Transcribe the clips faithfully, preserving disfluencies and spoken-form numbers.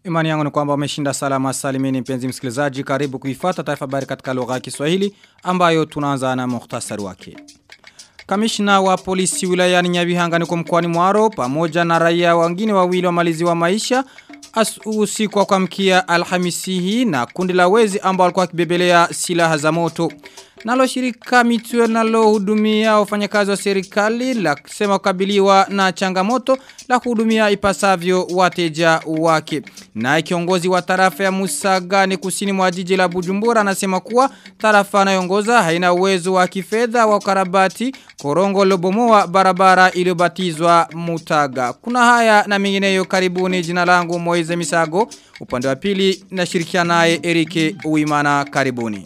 Imani yangu ni kwamba umeshinda salama salimini mpenzi msikilizaji, karibu kuifuata taarifa habari katika lugha ya Kiswahili ambayo tunaanza na muhtasari wake. Kamishna wa polisi wilayani Nyabihanga niko mkoani Mwaro pamoja na raia wengine wawili wamaliziwa maisha usiku wa kuamkia Alhamisi hii na kundi la wezi ambao walikuwa wakibebelea silaha za moto. Nalo shirika Mutual nalohudumia wafanyakazi wa serikali la kusema kukabiliwa na changamoto la kuhudumia ipasavyo wateja wake. Na kiongozi wa tarafa ya Musaga ni kusini mwa jiji la Bujumbura anasema kuwa tarafa anayoongoza haina uwezo wa kifedha wa ukarabati korongo lobomoa barabara iliyobatizwa Mutaga. Kuna haya na mengineyo, karibuni. Jina langu Moize Misago, upande wa pili na shirikiana naye Erike Uimana. Karibuni.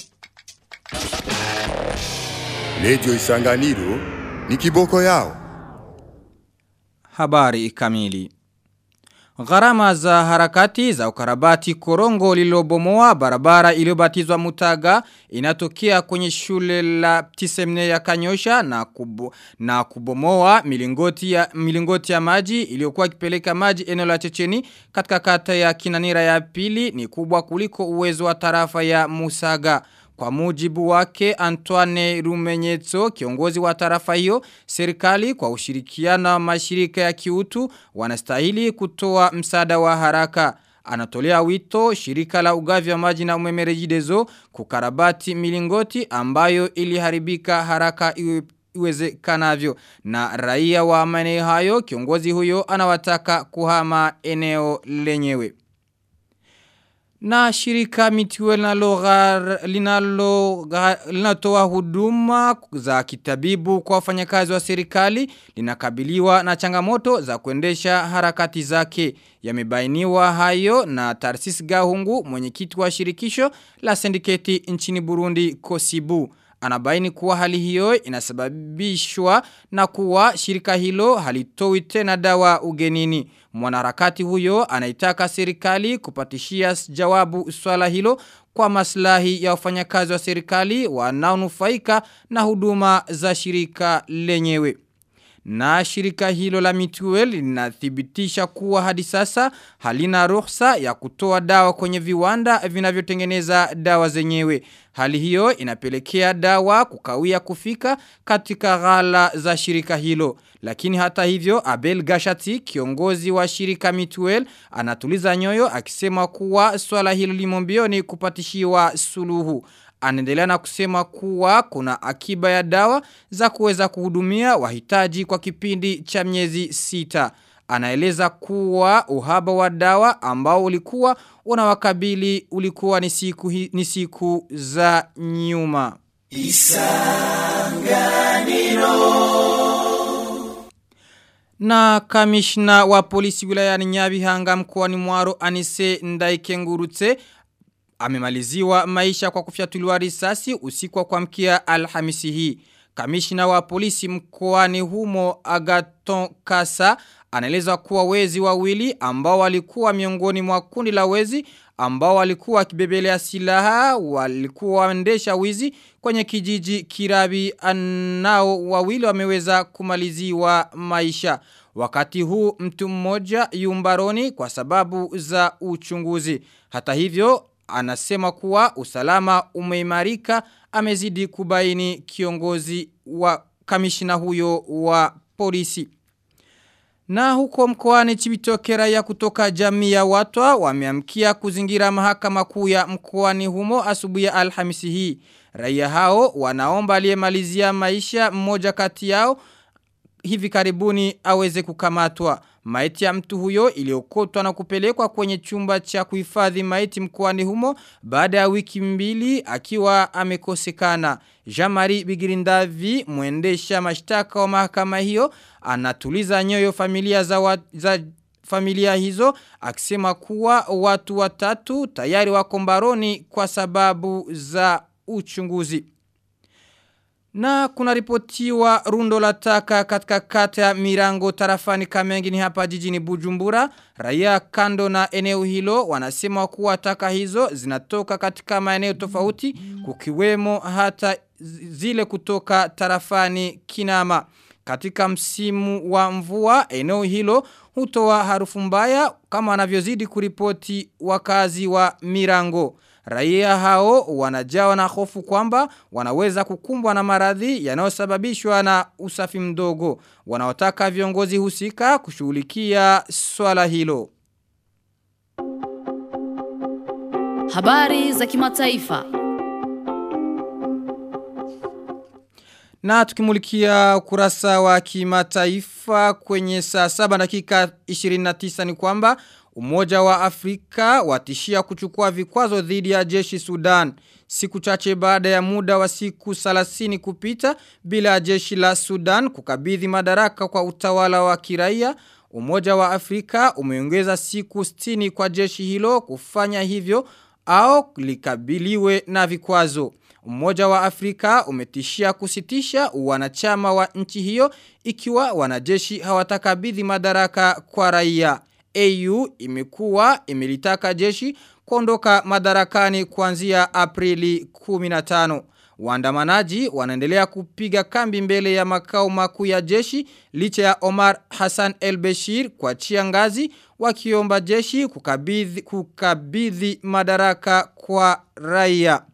Radio Isanganiro ni kiboko yao. Habari kamili. Gharama za harakati za ukarabati korongo lilobomoa barabara iliyobatizwa Mutaga inatokea kwenye shule la Tisemne ya Kanyosha na kubo, na kubomoa milingoti ya milingoti ya maji iliyokuwa ikipeleka maji eneo la Checheni katika kata ya Kinanira ya pili ni kubwa kuliko uwezo wa tarafa ya Musaga. Kwa mujibu wake Antoine Rumenyetso, kiongozi wa tarafa hiyo, serikali kwa ushirikiano na mashirika ya kiutu wanastahili kutoa msaada wa haraka. Anatolea wito shirika la ugavi wa maji na umeme Regideso kukarabati milingoti ambayo iliharibika haraka iwezekanavyo. Na raia wa maeneo hayo, kiongozi huyo anawataka kuhama eneo lenyewe. Na shirika Mutual linalo linatoa huduma za kitabibu kwa wafanyakazi wa serikali linakabiliwa na changamoto za kuendesha harakati zake. Yamebainiwa hayo na Tarsis Gahungu, mwenyekiti wa shirikisho la sindiketi nchini Burundi Kosibu. Anabaini kuwa hali hiyo inasababishwa na kuwa shirika hilo halitoi tena dawa ugenini. Mwanaharakati huyo anaitaka serikali kupatishia jawabu swala hilo kwa maslahi ya wafanyakazi wa serikali wanaonufaika na huduma za shirika lenyewe. Na shirika hilo la Mutual linathibitisha kuwa hadi sasa halina ruhusa ya kutoa dawa kwenye viwanda vinavyotengeneza dawa zenyewe. Hali hiyo inapelekea dawa kukawia kufika katika ghala za shirika hilo. Lakini hata hivyo, Abel Gashati, kiongozi wa shirika Mutual, anatuliza nyoyo akisema kuwa swala hilo limo mbioni kupatishiwa suluhu. Anaendelea na kusema kuwa kuna akiba ya dawa za kuweza kuhudumia wahitaji kwa kipindi cha miezi sita. Anaeleza kuwa uhaba wa dawa ambao ulikuwa unawakabili ulikuwa ni siku, ni siku za nyuma. Isanganiro. Na kamishna wa polisi wilayani Nyabihanga mkoani Mwaro Anise Ndaikengurutse amemaliziwa maisha kwa kufyatuliwa risasi usiku wa kuamkia Alhamisi hii. Kamishna wa polisi mkoani humo Agaton Kasa anaeleza kuwa wezi wawili ambao walikuwa miongoni mwa kundi la wezi ambao walikuwa kibebelea silaha walikuwa waendesha wizi kwenye kijiji Kirabi, nao wawili wameweza kumaliziwa maisha. Wakati huu mtu mmoja yumbaroni kwa sababu za uchunguzi. Hata hivyo anasema kuwa usalama umeimarika, amezidi kubaini kiongozi wa kamishina huyo wa polisi. Na huko mkoani Chibitoke raia kutoka jamii ya Watwa wameamkia kuzingira mahakama kuu ya mkoani humo asubuhi ya Alhamisi hii. Raia hao wanaomba aliyemalizia maisha mmoja kati yao hivi karibuni aweze kukamatwa. Maiti ya mtu huyo iliokotwa na kupelekwa kwenye chumba cha kuhifadhi maiti mkoani humo baada ya wiki mbili akiwa amekosekana. Jean-Marie Bigirindavi, mwendesha mashtaka wa mahakama hiyo, anatuliza nyoyo familia za, wa, za familia hizo akisema kuwa watu watatu tayari wako mbaroni kwa sababu za uchunguzi. Na kuna ripotiwa rundo la taka katika kata ya Mirango tarafani Kamengi ni hapa jijini Bujumbura. Raia kando na eneo hilo wanasema kuwa taka hizo zinatoka katika maeneo tofauti kukiwemo hata zile kutoka tarafani Kinama. Katika msimu wa mvua eneo hilo hutoa harufu mbaya kama anavyozidi kuripoti wakazi wa Mirango. Raia hao wanajawa na hofu kwamba wanaweza kukumbwa na maradhi yanayosababishwa na usafi mdogo. Wanaotaka viongozi husika kushughulikia swala hilo. Habari za kimataifa. Na tukimulikia ukurasa wa kimataifa kwenye saa saba dakika ishirini na tisa ni kwamba Umoja wa Afrika watishia kuchukua vikwazo dhidi ya jeshi Sudan. Siku chache baada ya muda wa siku thelathini kupita bila jeshi la Sudan kukabidhi madaraka kwa utawala wa kiraia, Umoja wa Afrika umeongeza siku sitini kwa jeshi hilo kufanya hivyo au likabiliwe na vikwazo. Umoja wa Afrika umetishia kusitisha wanachama wa nchi hiyo ikiwa wanajeshi hawatakabidhi madaraka kwa raia. A U imekuwa imelitaka jeshi kuondoka madarakani kuanzia Aprili kumi na tano. Waandamanaji wanaendelea kupiga kambi mbele ya makao makuu ya jeshi licha ya Omar Hassan el-Bashir kuachia ngazi wakiomba jeshi kukabidhi, kukabidhi madaraka kwa raia.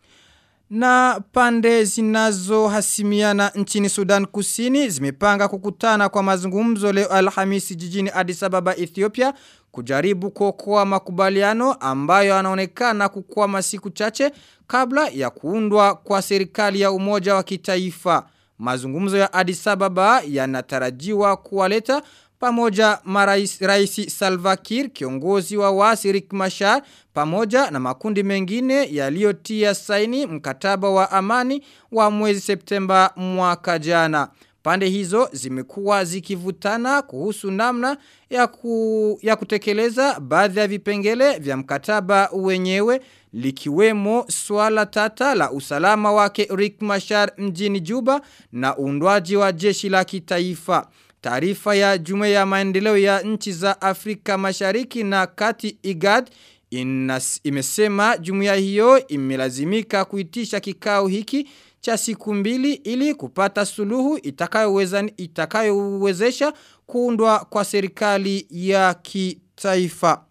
Na pande zinazohasimiana nchini Sudan Kusini zimepanga kukutana kwa mazungumzo leo Alhamisi jijini Addis Ababa, Ethiopia, kujaribu kuokoa makubaliano ambayo yanaonekana kukwama siku chache kabla ya kuundwa kwa serikali ya umoja wa kitaifa. Mazungumzo ya Addis Ababa yanatarajiwa kuwaleta pamoja marais Rais Salva Kiir, kiongozi wa waasi Riek Machar, pamoja na makundi mengine yaliyotia saini mkataba wa amani wa mwezi Septemba mwaka jana. Pande hizo zimekuwa zikivutana kuhusu namna ya, ku, ya kutekeleza baadhi ya vipengele vya mkataba wenyewe, likiwemo swala tata la usalama wake Riek Machar mjini Juba na uundwaji wa jeshi la kitaifa. Taarifa ya Jumuiya ya Maendeleo ya Nchi za Afrika Mashariki na Kati I G A D inas, imesema jumuiya hiyo imelazimika kuitisha kikao hiki cha siku mbili ili kupata suluhu itakayoweza itakayowezesha kuundwa kwa serikali ya kitaifa.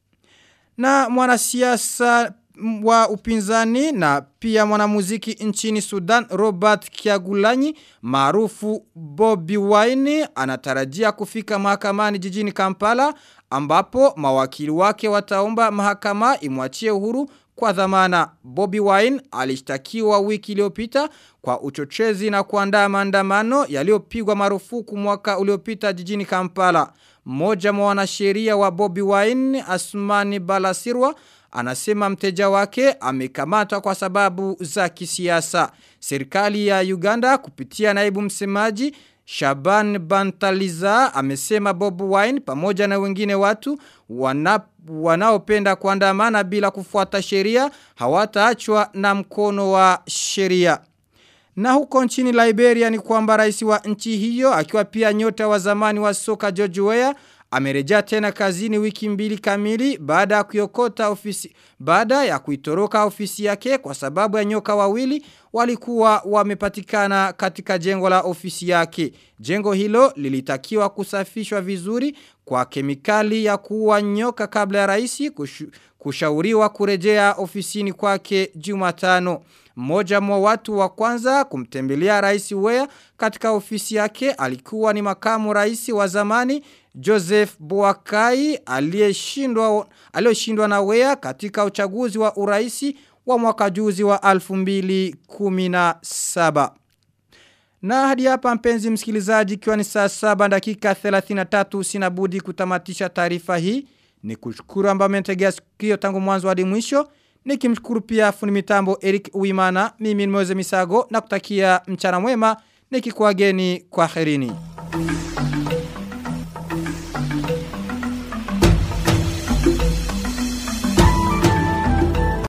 Na mwanasiasa wa upinzani na pia mwanamuziki nchini Sudan Robert Kyagulanyi maarufu Bobi Wine anatarajia kufika mahakamani jijini Kampala ambapo mawakili wake wataomba mahakama imwachie uhuru kwa dhamana. Bobi Wine alishtakiwa wiki iliyopita kwa uchochezi na kuandaa maandamano yaliyopigwa marufuku mwaka uliopita jijini Kampala. Mmoja wa wanasheria wa Bobi Wine, Asmani Balasirwa, anasema mteja wake amekamatwa kwa sababu za kisiasa. Serikali ya Uganda kupitia naibu msemaji Shaban Bantaliza amesema Bobi Wine pamoja na wengine watu wana, wanaopenda kuandamana bila kufuata sheria hawataachwa na mkono wa sheria. Na huko nchini Liberia ni kwamba rais wa nchi hiyo akiwa pia nyota wa zamani wa soka George Weah amerejea tena kazini wiki mbili kamili baada ya kuiokota ofisi baada ya kuitoroka ofisi yake kwa sababu ya nyoka wawili walikuwa wamepatikana katika jengo la ofisi yake. Jengo hilo lilitakiwa kusafishwa vizuri kwa kemikali ya kuua nyoka kabla ya rais kushu, kushauriwa kurejea ofisini kwake Jumatano. Mmoja mwa watu wa kwanza kumtembelea rais Weah katika ofisi yake alikuwa ni makamu rais wa zamani Joseph Boakai aliyeshindwa aliyeshindwa na Weah katika uchaguzi wa uraisi wa mwaka juzi wa elfu mbili kumi na saba. Na hadi hapa mpenzi msikilizaji, ikiwa ni saa saba dakika thelathini na tatu, sina budi kutamatisha taarifa hii. Nikushukuru ambao mmetegea sikio tangu mwanzo hadi mwisho. Nikimshukuru pia fundi mitambo Eric Uimana, mimi ni Moze Misago na kutakia mchana mwema nikikuageni kwa kherini.